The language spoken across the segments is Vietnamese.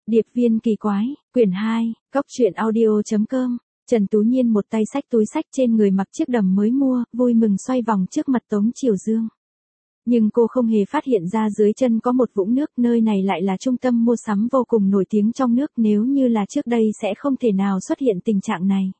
Điệp viên kỳ quái, quyển 2, Cóc truyện audio.com. Trần Tú Nhiên một tay xách túi xách trên người mặc chiếc đầm mới mua, vui mừng xoay vòng trước mặt Tống Triều Dương. Nhưng cô không hề phát hiện ra dưới chân có một vũng nước, nơi này lại là trung tâm mua sắm vô cùng nổi tiếng trong nước, nếu như là trước đây sẽ không thể nào xuất hiện tình trạng này.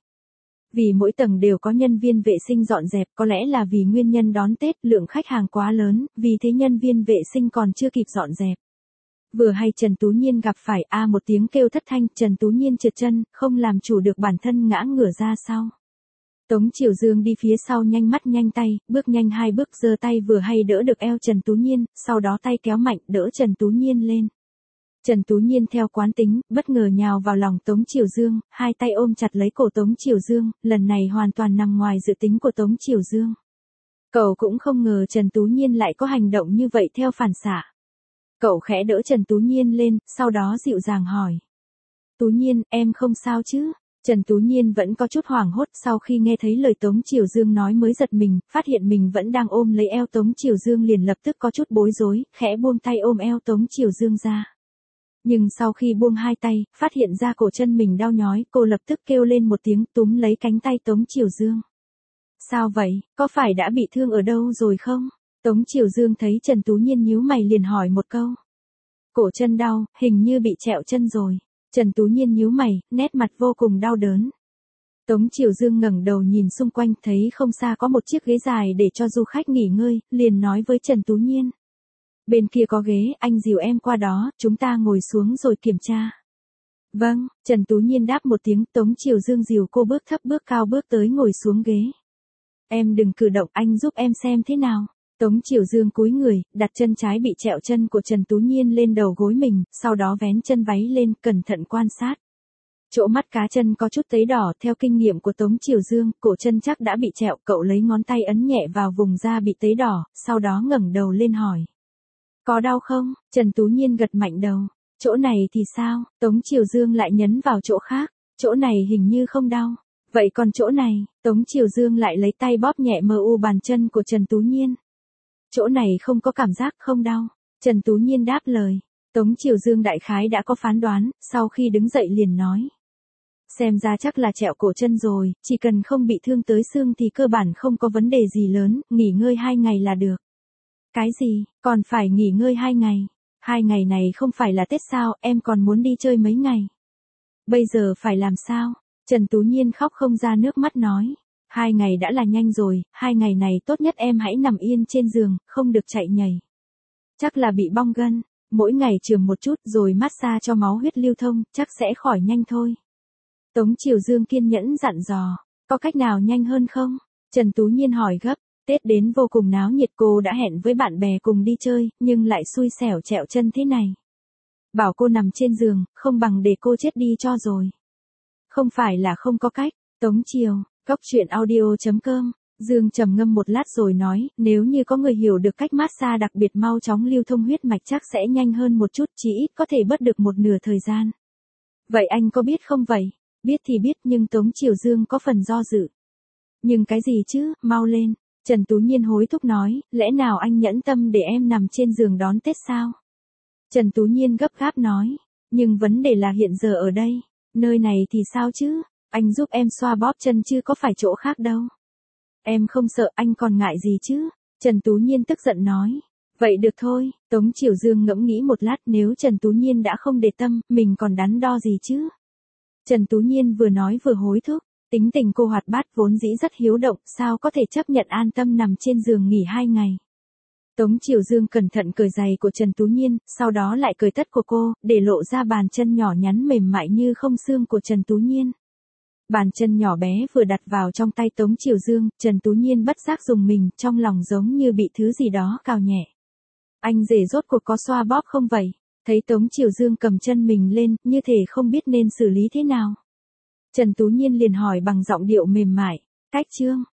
Vì mỗi tầng đều có nhân viên vệ sinh dọn dẹp, có lẽ là vì nguyên nhân đón Tết lượng khách hàng quá lớn, vì thế nhân viên vệ sinh còn chưa kịp dọn dẹp. Vừa hay Trần Tú Nhiên gặp phải một tiếng kêu thất thanh, Trần Tú Nhiên trượt chân, không làm chủ được bản thân ngã ngửa ra sau. Tống Triều Dương đi phía sau nhanh mắt nhanh tay, bước nhanh 2 bước giơ tay vừa hay đỡ được eo Trần Tú Nhiên, sau đó tay kéo mạnh đỡ Trần Tú Nhiên lên. Trần Tú Nhiên theo quán tính, bất ngờ nhào vào lòng Tống Triều Dương, hai tay ôm chặt lấy cổ Tống Triều Dương, lần này hoàn toàn nằm ngoài dự tính của Tống Triều Dương. Cậu cũng không ngờ Trần Tú Nhiên lại có hành động như vậy theo phản xạ. Cậu khẽ đỡ Trần Tú Nhiên lên, sau đó dịu dàng hỏi. Tú Nhiên, em không sao chứ? Trần Tú Nhiên vẫn có chút hoảng hốt, sau khi nghe thấy lời Tống Triều Dương nói mới giật mình, phát hiện mình vẫn đang ôm lấy eo Tống Triều Dương liền lập tức có chút bối rối, khẽ buông tay ôm eo Tống Triều Dương ra. Nhưng sau khi buông hai tay, phát hiện ra cổ chân mình đau nhói, cô lập tức kêu lên một tiếng túm lấy cánh tay Tống Triều Dương. Sao vậy, có phải đã bị thương ở đâu rồi không? Tống Triều Dương thấy Trần Tú Nhiên nhíu mày liền hỏi một câu. Cổ chân đau, hình như bị trẹo chân rồi. Trần Tú Nhiên nhíu mày, nét mặt vô cùng đau đớn. Tống Triều Dương ngẩng đầu nhìn xung quanh thấy không xa có một chiếc ghế dài để cho du khách nghỉ ngơi, liền nói với Trần Tú Nhiên. Bên kia có ghế, anh dìu em qua đó, chúng ta ngồi xuống rồi kiểm tra. Vâng, Trần Tú Nhiên đáp một tiếng, Tống Triều Dương dìu cô bước thấp bước cao bước tới ngồi xuống ghế. Em đừng cử động, anh giúp em xem thế nào. Tống Triều Dương cúi người, đặt chân trái bị trẹo chân của Trần Tú Nhiên lên đầu gối mình, sau đó vén chân váy lên, cẩn thận quan sát. Chỗ mắt cá chân có chút tấy đỏ, theo kinh nghiệm của Tống Triều Dương, cổ chân chắc đã bị trẹo, cậu lấy ngón tay ấn nhẹ vào vùng da bị tấy đỏ, sau đó ngẩng đầu lên hỏi. Có đau không? Trần Tú Nhiên gật mạnh đầu. Chỗ này thì sao? Tống Triều Dương lại nhấn vào chỗ khác. Chỗ này hình như không đau. Vậy còn chỗ này? Tống Triều Dương lại lấy tay bóp nhẹ bàn chân của Trần Tú Nhiên. Chỗ này không có cảm giác, không đau. Trần Tú Nhiên đáp lời. Tống Triều Dương đại khái đã có phán đoán, sau khi đứng dậy liền nói. Xem ra chắc là trẹo cổ chân rồi, chỉ cần không bị thương tới xương thì cơ bản không có vấn đề gì lớn, nghỉ ngơi 2 ngày là được. Cái gì, còn phải nghỉ ngơi 2 ngày? 2 ngày này không phải là Tết sao, em còn muốn đi chơi mấy ngày. Bây giờ phải làm sao? Trần Tú Nhiên khóc không ra nước mắt nói. 2 ngày đã là nhanh rồi, 2 ngày này tốt nhất em hãy nằm yên trên giường, không được chạy nhảy. Chắc là bị bong gân, mỗi ngày chườm một chút rồi massage cho máu huyết lưu thông, chắc sẽ khỏi nhanh thôi. Tống Triều Dương kiên nhẫn dặn dò, có cách nào nhanh hơn không? Trần Tú Nhiên hỏi gấp, Tết đến vô cùng náo nhiệt, cô đã hẹn với bạn bè cùng đi chơi, nhưng lại xui xẻo trẹo chân thế này. Bảo cô nằm trên giường, không bằng để cô chết đi cho rồi. Không phải là không có cách, Tống Triều. Cóc truyện audio.com. Dương trầm ngâm một lát rồi nói, nếu như có người hiểu được cách massage đặc biệt mau chóng lưu thông huyết mạch chắc sẽ nhanh hơn một chút, chí ít có thể bớt được một nửa thời gian. Vậy anh có biết không vậy? Biết thì biết, nhưng Tống Triều Dương có phần do dự. Nhưng cái gì chứ, mau lên. Trần Tú Nhiên hối thúc nói, lẽ nào anh nhẫn tâm để em nằm trên giường đón Tết sao? Trần Tú Nhiên gấp gáp nói, nhưng vấn đề là hiện giờ ở đây, nơi này thì sao chứ? Anh giúp em xoa bóp chân chứ có phải chỗ khác đâu. Em không sợ, anh còn ngại gì chứ? Trần Tú Nhiên tức giận nói. Vậy được thôi, Tống Triều Dương ngẫm nghĩ một lát, nếu Trần Tú Nhiên đã không để tâm, mình còn đắn đo gì chứ? Trần Tú Nhiên vừa nói vừa hối thúc, tính tình cô hoạt bát vốn dĩ rất hiếu động, sao có thể chấp nhận an tâm nằm trên giường nghỉ 2 ngày. Tống Triều Dương cẩn thận cởi giày của Trần Tú Nhiên, sau đó lại cởi tất của cô, để lộ ra bàn chân nhỏ nhắn mềm mại như không xương của Trần Tú Nhiên. Bàn chân nhỏ bé vừa đặt vào trong tay Tống Triều Dương, Trần Tú Nhiên bất giác dùng mình, trong lòng giống như bị thứ gì đó cào nhẹ. Anh rể rốt cuộc có xoa bóp không vậy? Thấy Tống Triều Dương cầm chân mình lên, như thể không biết nên xử lý thế nào. Trần Tú Nhiên liền hỏi bằng giọng điệu mềm mại, cách chưa?